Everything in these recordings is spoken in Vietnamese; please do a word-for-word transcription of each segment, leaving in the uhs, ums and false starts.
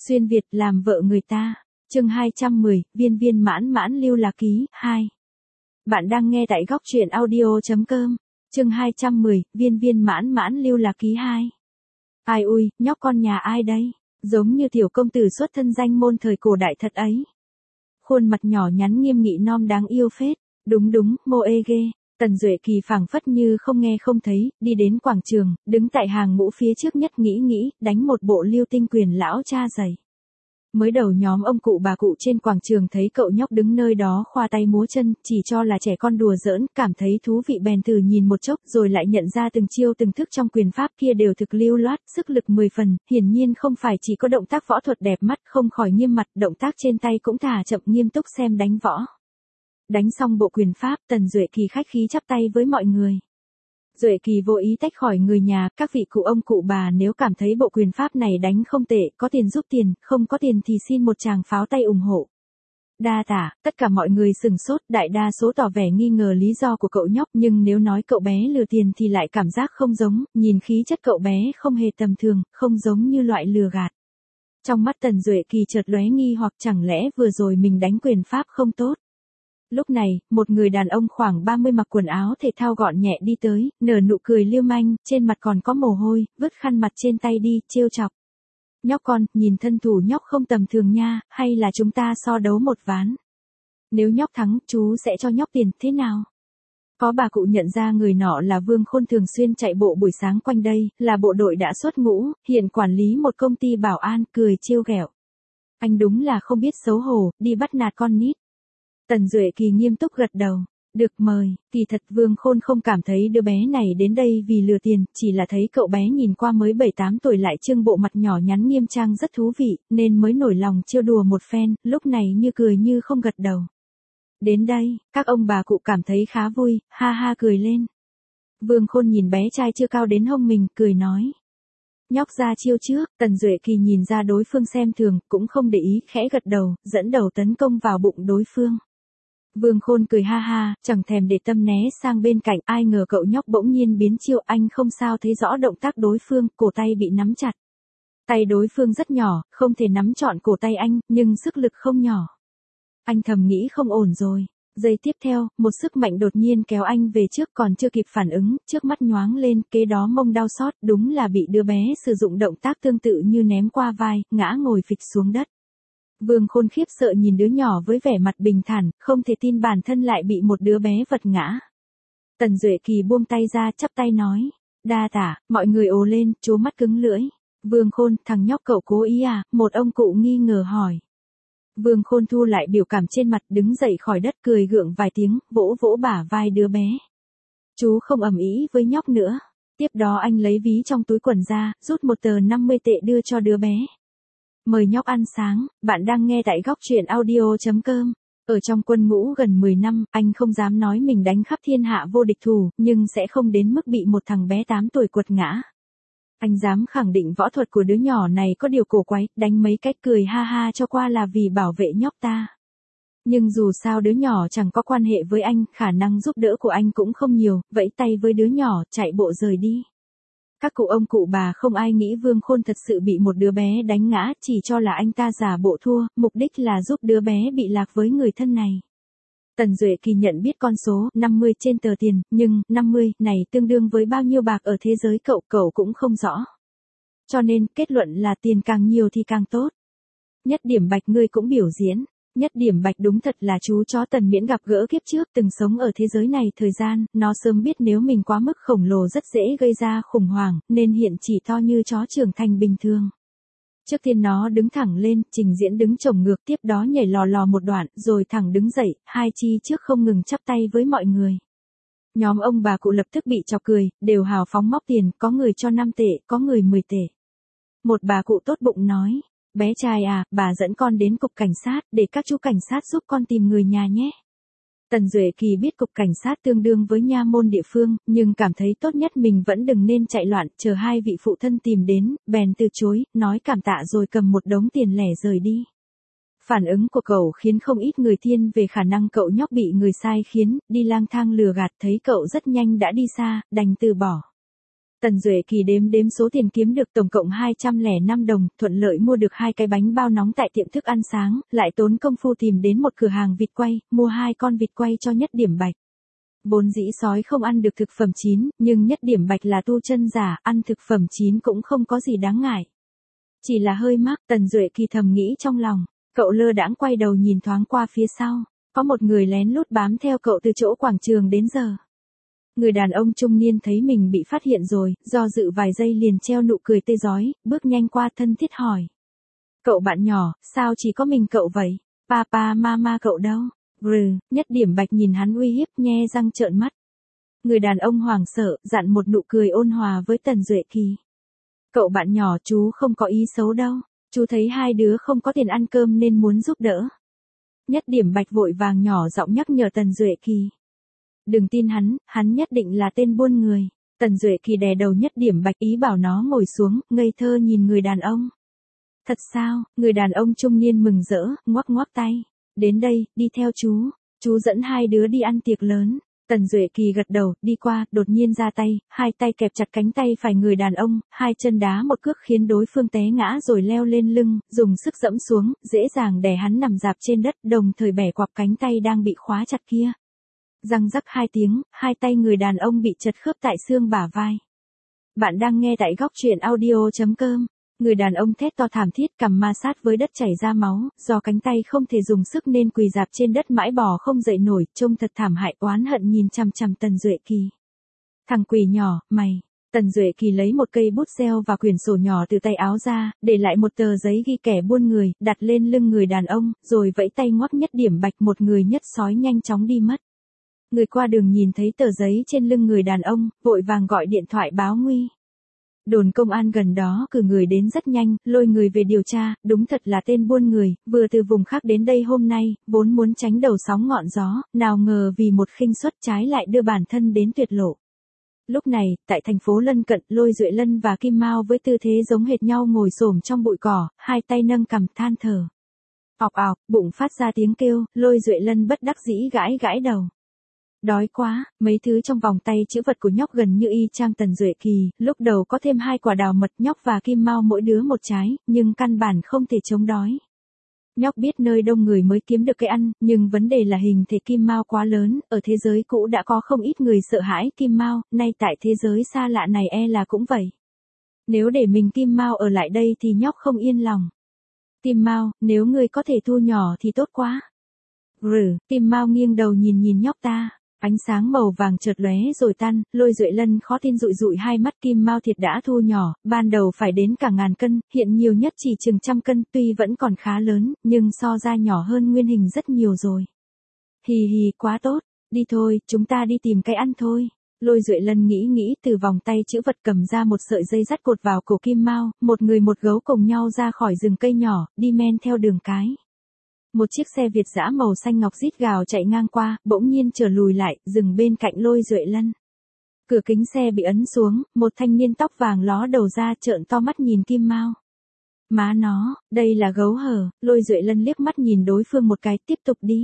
Xuyên Việt làm vợ người ta. Chương hai trăm mười, viên viên mãn mãn lưu lạc ký, hai. Bạn đang nghe tại góc truyện audio.com. Chương hai trăm mười, viên viên mãn mãn lưu lạc ký hai. Ai ui, nhóc con nhà ai đây? Giống như tiểu công tử xuất thân danh môn thời cổ đại thật ấy. Khuôn mặt nhỏ nhắn nghiêm nghị non đáng yêu phết. Đúng đúng, mô ê ghê. Tần Duệ Kỳ phảng phất như không nghe không thấy, đi đến quảng trường, đứng tại hàng ngũ phía trước nhất nghĩ nghĩ, đánh một bộ Lưu Tinh quyền lão cha giày. Mới đầu nhóm ông cụ bà cụ trên quảng trường thấy cậu nhóc đứng nơi đó khoa tay múa chân, chỉ cho là trẻ con đùa giỡn, cảm thấy thú vị bèn thử nhìn một chốc rồi lại nhận ra từng chiêu từng thức trong quyền pháp kia đều thực lưu loát, sức lực mười phần, hiển nhiên không phải chỉ có động tác võ thuật đẹp mắt, không khỏi nghiêm mặt, động tác trên tay cũng thả chậm nghiêm túc xem đánh võ. Đánh xong bộ quyền pháp, Tần Duệ Kỳ khách khí chắp tay với mọi người. Duệ Kỳ vô ý tách khỏi người nhà, các vị cụ ông cụ bà nếu cảm thấy bộ quyền pháp này đánh không tệ, có tiền giúp tiền, không có tiền thì xin một tràng pháo tay ủng hộ. Đa tả, tất cả mọi người sừng sốt, đại đa số tỏ vẻ nghi ngờ lý do của cậu nhóc, nhưng nếu nói cậu bé lừa tiền thì lại cảm giác không giống, nhìn khí chất cậu bé không hề tầm thường, không giống như loại lừa gạt. Trong mắt Tần Duệ Kỳ chợt lóe nghi hoặc chẳng lẽ vừa rồi mình đánh quyền pháp không tốt. Lúc này, một người đàn ông khoảng ba mươi mặc quần áo thể thao gọn nhẹ đi tới, nở nụ cười lưu manh, trên mặt còn có mồ hôi, vứt khăn mặt trên tay đi, trêu chọc. Nhóc con, nhìn thân thủ nhóc không tầm thường nha, hay là chúng ta so đấu một ván. Nếu nhóc thắng, chú sẽ cho nhóc tiền, thế nào? Có bà cụ nhận ra người nọ là Vương Khôn thường xuyên chạy bộ buổi sáng quanh đây, là bộ đội đã xuất ngũ, hiện quản lý một công ty bảo an, cười trêu ghẹo. Anh đúng là không biết xấu hổ, đi bắt nạt con nít. Tần Duệ Kỳ nghiêm túc gật đầu. Được mời, kỳ thật Vương Khôn không cảm thấy đứa bé này đến đây vì lừa tiền, chỉ là thấy cậu bé nhìn qua mới bảy tám tuổi lại trưng bộ mặt nhỏ nhắn nghiêm trang rất thú vị, nên mới nổi lòng trêu đùa một phen, lúc này như cười như không gật đầu. Đến đây, các ông bà cụ cảm thấy khá vui, ha ha cười lên. Vương Khôn nhìn bé trai chưa cao đến hông mình, cười nói. Nhóc ra chiêu trước, Tần Duệ Kỳ nhìn ra đối phương xem thường, cũng không để ý, khẽ gật đầu, dẫn đầu tấn công vào bụng đối phương. Vương Khôn cười ha ha, chẳng thèm để tâm né sang bên cạnh, ai ngờ cậu nhóc bỗng nhiên biến chiêu, anh không sao thấy rõ động tác đối phương, cổ tay bị nắm chặt. Tay đối phương rất nhỏ, không thể nắm trọn cổ tay anh, nhưng sức lực không nhỏ. Anh thầm nghĩ không ổn rồi. Giây tiếp theo, một sức mạnh đột nhiên kéo anh về trước, còn chưa kịp phản ứng, trước mắt nhoáng lên, kế đó mông đau xót, đúng là bị đứa bé sử dụng động tác tương tự như ném qua vai, ngã ngồi phịch xuống đất. Vương Khôn khiếp sợ nhìn đứa nhỏ với vẻ mặt bình thản, không thể tin bản thân lại bị một đứa bé vật ngã. Tần Duệ Kỳ buông tay ra, chắp tay nói. Đa tả, mọi người ồ lên, trố mắt cứng lưỡi. Vương Khôn, thằng nhóc cậu cố ý à, một ông cụ nghi ngờ hỏi. Vương Khôn thu lại biểu cảm trên mặt, đứng dậy khỏi đất cười gượng vài tiếng, vỗ vỗ bả vai đứa bé. Chú không ầm ĩ với nhóc nữa. Tiếp đó anh lấy ví trong túi quần ra, rút một tờ năm mươi tệ đưa cho đứa bé. Mời nhóc ăn sáng, bạn đang nghe tại góc truyện audio.com. Ở trong quân ngũ gần mười năm, anh không dám nói mình đánh khắp thiên hạ vô địch thủ, nhưng sẽ không đến mức bị một thằng bé tám tuổi quật ngã. Anh dám khẳng định võ thuật của đứa nhỏ này có điều cổ quái, đánh mấy cách cười ha ha cho qua là vì bảo vệ nhóc ta. Nhưng dù sao đứa nhỏ chẳng có quan hệ với anh, khả năng giúp đỡ của anh cũng không nhiều, vẫy tay với đứa nhỏ, chạy bộ rời đi. Các cụ ông cụ bà không ai nghĩ Vương Khôn thật sự bị một đứa bé đánh ngã, chỉ cho là anh ta giả bộ thua, mục đích là giúp đứa bé bị lạc với người thân này. Tần Duệ Kỳ nhận biết con số năm mươi trên tờ tiền, nhưng năm mươi này tương đương với bao nhiêu bạc ở thế giới cậu, cậu cũng không rõ. Cho nên, kết luận là tiền càng nhiều thì càng tốt. Nhất điểm Bạch ngươi cũng biểu diễn. Nhất điểm Bạch đúng thật là chú chó Tần Miễn gặp gỡ kiếp trước, từng sống ở thế giới này thời gian, nó sớm biết nếu mình quá mức khổng lồ rất dễ gây ra khủng hoảng, nên hiện chỉ to như chó trưởng thành bình thường. Trước tiên nó đứng thẳng lên, trình diễn đứng chổng ngược, tiếp đó nhảy lò lò một đoạn, rồi thẳng đứng dậy, hai chi trước không ngừng chắp tay với mọi người. Nhóm ông bà cụ lập tức bị chọc cười, đều hào phóng móc tiền, có người cho năm tệ, có người mười tệ. Một bà cụ tốt bụng nói. Bé trai à, bà dẫn con đến cục cảnh sát, để các chú cảnh sát giúp con tìm người nhà nhé. Tần Duệ Kỳ biết cục cảnh sát tương đương với nha môn địa phương, nhưng cảm thấy tốt nhất mình vẫn đừng nên chạy loạn, chờ hai vị phụ thân tìm đến, bèn từ chối, nói cảm tạ rồi cầm một đống tiền lẻ rời đi. Phản ứng của cậu khiến không ít người thiên về khả năng cậu nhóc bị người sai khiến, đi lang thang lừa gạt, thấy cậu rất nhanh đã đi xa, đành từ bỏ. Tần Duệ Kỳ đếm đếm số tiền kiếm được tổng cộng hai trăm lẻ năm đồng, thuận lợi mua được hai cái bánh bao nóng tại tiệm thức ăn sáng, lại tốn công phu tìm đến một cửa hàng vịt quay, mua hai con vịt quay cho Nhất Điểm Bạch. Vốn dĩ sói không ăn được thực phẩm chín, nhưng Nhất Điểm Bạch là tu chân giả, ăn thực phẩm chín cũng không có gì đáng ngại. Chỉ là hơi mắc, Tần Duệ Kỳ thầm nghĩ trong lòng, cậu lơ đãng quay đầu nhìn thoáng qua phía sau, có một người lén lút bám theo cậu từ chỗ quảng trường đến giờ. Người đàn ông trung niên thấy mình bị phát hiện rồi, do dự vài giây liền treo nụ cười tươi rói, bước nhanh qua thân thiết hỏi. Cậu bạn nhỏ, sao chỉ có mình cậu vậy? Papa mama cậu đâu? Rừ, Nhất Điểm Bạch nhìn hắn uy hiếp, nhe răng trợn mắt. Người đàn ông hoảng sợ, dặn một nụ cười ôn hòa với Tần Duệ Kỳ. Cậu bạn nhỏ, chú không có ý xấu đâu, chú thấy hai đứa không có tiền ăn cơm nên muốn giúp đỡ. Nhất Điểm Bạch vội vàng nhỏ giọng nhắc nhở Tần Duệ Kỳ. Đừng tin hắn, hắn nhất định là tên buôn người. Tần Duệ Kỳ đè đầu Nhất Điểm Bạch ý bảo nó ngồi xuống, ngây thơ nhìn người đàn ông. Thật sao? Người đàn ông trung niên mừng rỡ, ngoắc ngoắc tay. Đến đây, đi theo chú. Chú dẫn hai đứa đi ăn tiệc lớn. Tần Duệ Kỳ gật đầu, đi qua, đột nhiên ra tay, hai tay kẹp chặt cánh tay phải người đàn ông, hai chân đá một cước khiến đối phương té ngã rồi leo lên lưng, dùng sức dẫm xuống, dễ dàng đè hắn nằm rạp trên đất, đồng thời bẻ quặp cánh tay đang bị khóa chặt kia. Răng rắc hai tiếng, hai tay người đàn ông bị chật khớp tại xương bả vai. Bạn đang nghe tại góc truyện audio chấm com. Người đàn ông thét to thảm thiết, cằm ma sát với đất chảy ra máu, do cánh tay không thể dùng sức nên quỳ rạp trên đất mãi bò không dậy nổi, trông thật thảm hại, oán hận nhìn chằm chằm Tần Duệ Kỳ. Thằng quỷ nhỏ, mày. Tần Duệ Kỳ lấy một cây bút gel và quyển sổ nhỏ từ tay áo ra, để lại một tờ giấy ghi kẻ buôn người, đặt lên lưng người đàn ông, rồi vẫy tay ngoắc Nhất Điểm Bạch, một người nhất sói nhanh chóng đi mất. Người qua đường nhìn thấy tờ giấy trên lưng người đàn ông, vội vàng gọi điện thoại báo nguy. Đồn công an gần đó cử người đến rất nhanh, lôi người về điều tra, đúng thật là tên buôn người, vừa từ vùng khác đến đây hôm nay, vốn muốn tránh đầu sóng ngọn gió, nào ngờ vì một khinh suất trái lại đưa bản thân đến tuyệt lộ. Lúc này, tại thành phố lân cận, Lôi Duệ Lân và Kim Mao với tư thế giống hệt nhau ngồi xổm trong bụi cỏ, hai tay nâng cằm than thở. Ọc ọc, bụng phát ra tiếng kêu, Lôi Duệ Lân bất đắc dĩ gãi gãi đầu. Đói quá, mấy thứ trong vòng tay chữ vật của nhóc gần như y chang Tần Duệ Kỳ, lúc đầu có thêm hai quả đào mật, nhóc và Kim Mao mỗi đứa một trái, nhưng căn bản không thể chống đói. Nhóc biết nơi đông người mới kiếm được cái ăn, nhưng vấn đề là hình thể Kim Mao quá lớn, ở thế giới cũ đã có không ít người sợ hãi Kim Mao, nay tại thế giới xa lạ này e là cũng vậy. Nếu để mình Kim Mao ở lại đây thì nhóc không yên lòng. Kim Mao, nếu ngươi có thể thu nhỏ thì tốt quá. Rử, Kim Mao nghiêng đầu nhìn nhìn nhóc ta. Ánh sáng màu vàng chợt lóe rồi tan, Lôi Duệ Lân khó tin dụi dụi hai mắt. Kim Mao thiệt đã thu nhỏ, ban đầu phải đến cả ngàn cân, hiện nhiều nhất chỉ chừng trăm cân, tuy vẫn còn khá lớn, nhưng so ra nhỏ hơn nguyên hình rất nhiều rồi. Hì hì, quá tốt, đi thôi, chúng ta đi tìm cái ăn thôi. Lôi Duệ Lân nghĩ nghĩ, từ vòng tay chữ vật cầm ra một sợi dây dắt cột vào cổ Kim Mao, một người một gấu cùng nhau ra khỏi rừng cây nhỏ, đi men theo đường cái. Một chiếc xe Việt dã màu xanh ngọc rít gào chạy ngang qua, bỗng nhiên trở lùi lại, dừng bên cạnh Lôi Duệ Lân. Cửa kính xe bị ấn xuống, một thanh niên tóc vàng ló đầu ra trợn to mắt nhìn Kim Mao. Má nó, đây là gấu hở, Lôi Duệ Lân liếc mắt nhìn đối phương một cái, tiếp tục đi.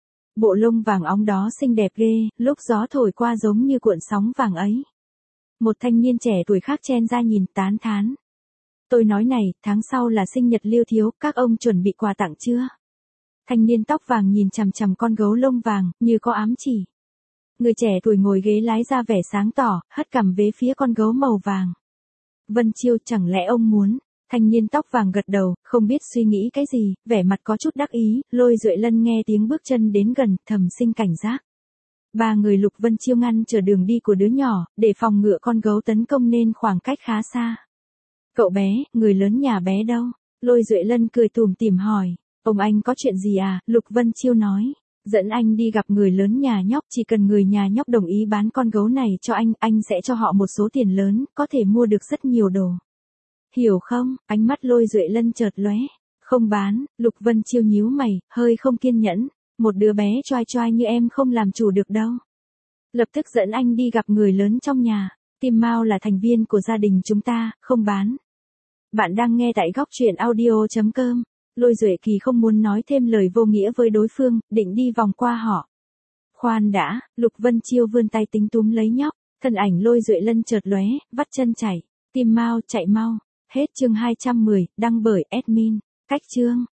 Bộ lông vàng óng đó xinh đẹp ghê, lúc gió thổi qua giống như cuộn sóng vàng ấy. Một thanh niên trẻ tuổi khác chen ra nhìn tán thán. Tôi nói này, tháng sau là sinh nhật Liêu Thiếu, các ông chuẩn bị quà tặng chưa? Thanh niên tóc vàng nhìn chằm chằm con gấu lông vàng, như có ám chỉ. Người trẻ tuổi ngồi ghế lái ra vẻ sáng tỏ, hất cằm về phía con gấu màu vàng. Vân Chiêu, chẳng lẽ ông muốn? Thanh niên tóc vàng gật đầu, không biết suy nghĩ cái gì, vẻ mặt có chút đắc ý. Lôi Duệ Lân nghe tiếng bước chân đến gần, thầm sinh cảnh giác. Ba người Lục Vân Chiêu ngăn chờ đường đi của đứa nhỏ, để phòng ngừa con gấu tấn công nên khoảng cách khá xa. Cậu bé, người lớn nhà bé đâu? Lôi Duệ Lân cười tủm tỉm hỏi. Ông anh có chuyện gì à? Lục Vân Chiêu nói. Dẫn anh đi gặp người lớn nhà nhóc, chỉ cần người nhà nhóc đồng ý bán con gấu này cho anh, anh sẽ cho họ một số tiền lớn, có thể mua được rất nhiều đồ. Hiểu không? Ánh mắt Lôi Duệ Lân chợt lóe. Không bán, Lục Vân Chiêu nhíu mày, hơi không kiên nhẫn. Một đứa bé choai choai như em không làm chủ được đâu. Lập tức dẫn anh đi gặp người lớn trong nhà. Kim Mao là thành viên của gia đình chúng ta, không bán. Bạn đang nghe tại góc truyện audio chấm com. Lôi Duệ Kỳ không muốn nói thêm lời vô nghĩa với đối phương, định đi vòng qua họ. Khoan đã, Lục Vân Chiêu vươn tay tính túm lấy nhóc. Thân ảnh Lôi Duệ Lân chợt lóe, vắt chân chạy, tim mau chạy mau. Hết chương hai trăm mười, đăng bởi admin. Cách chương.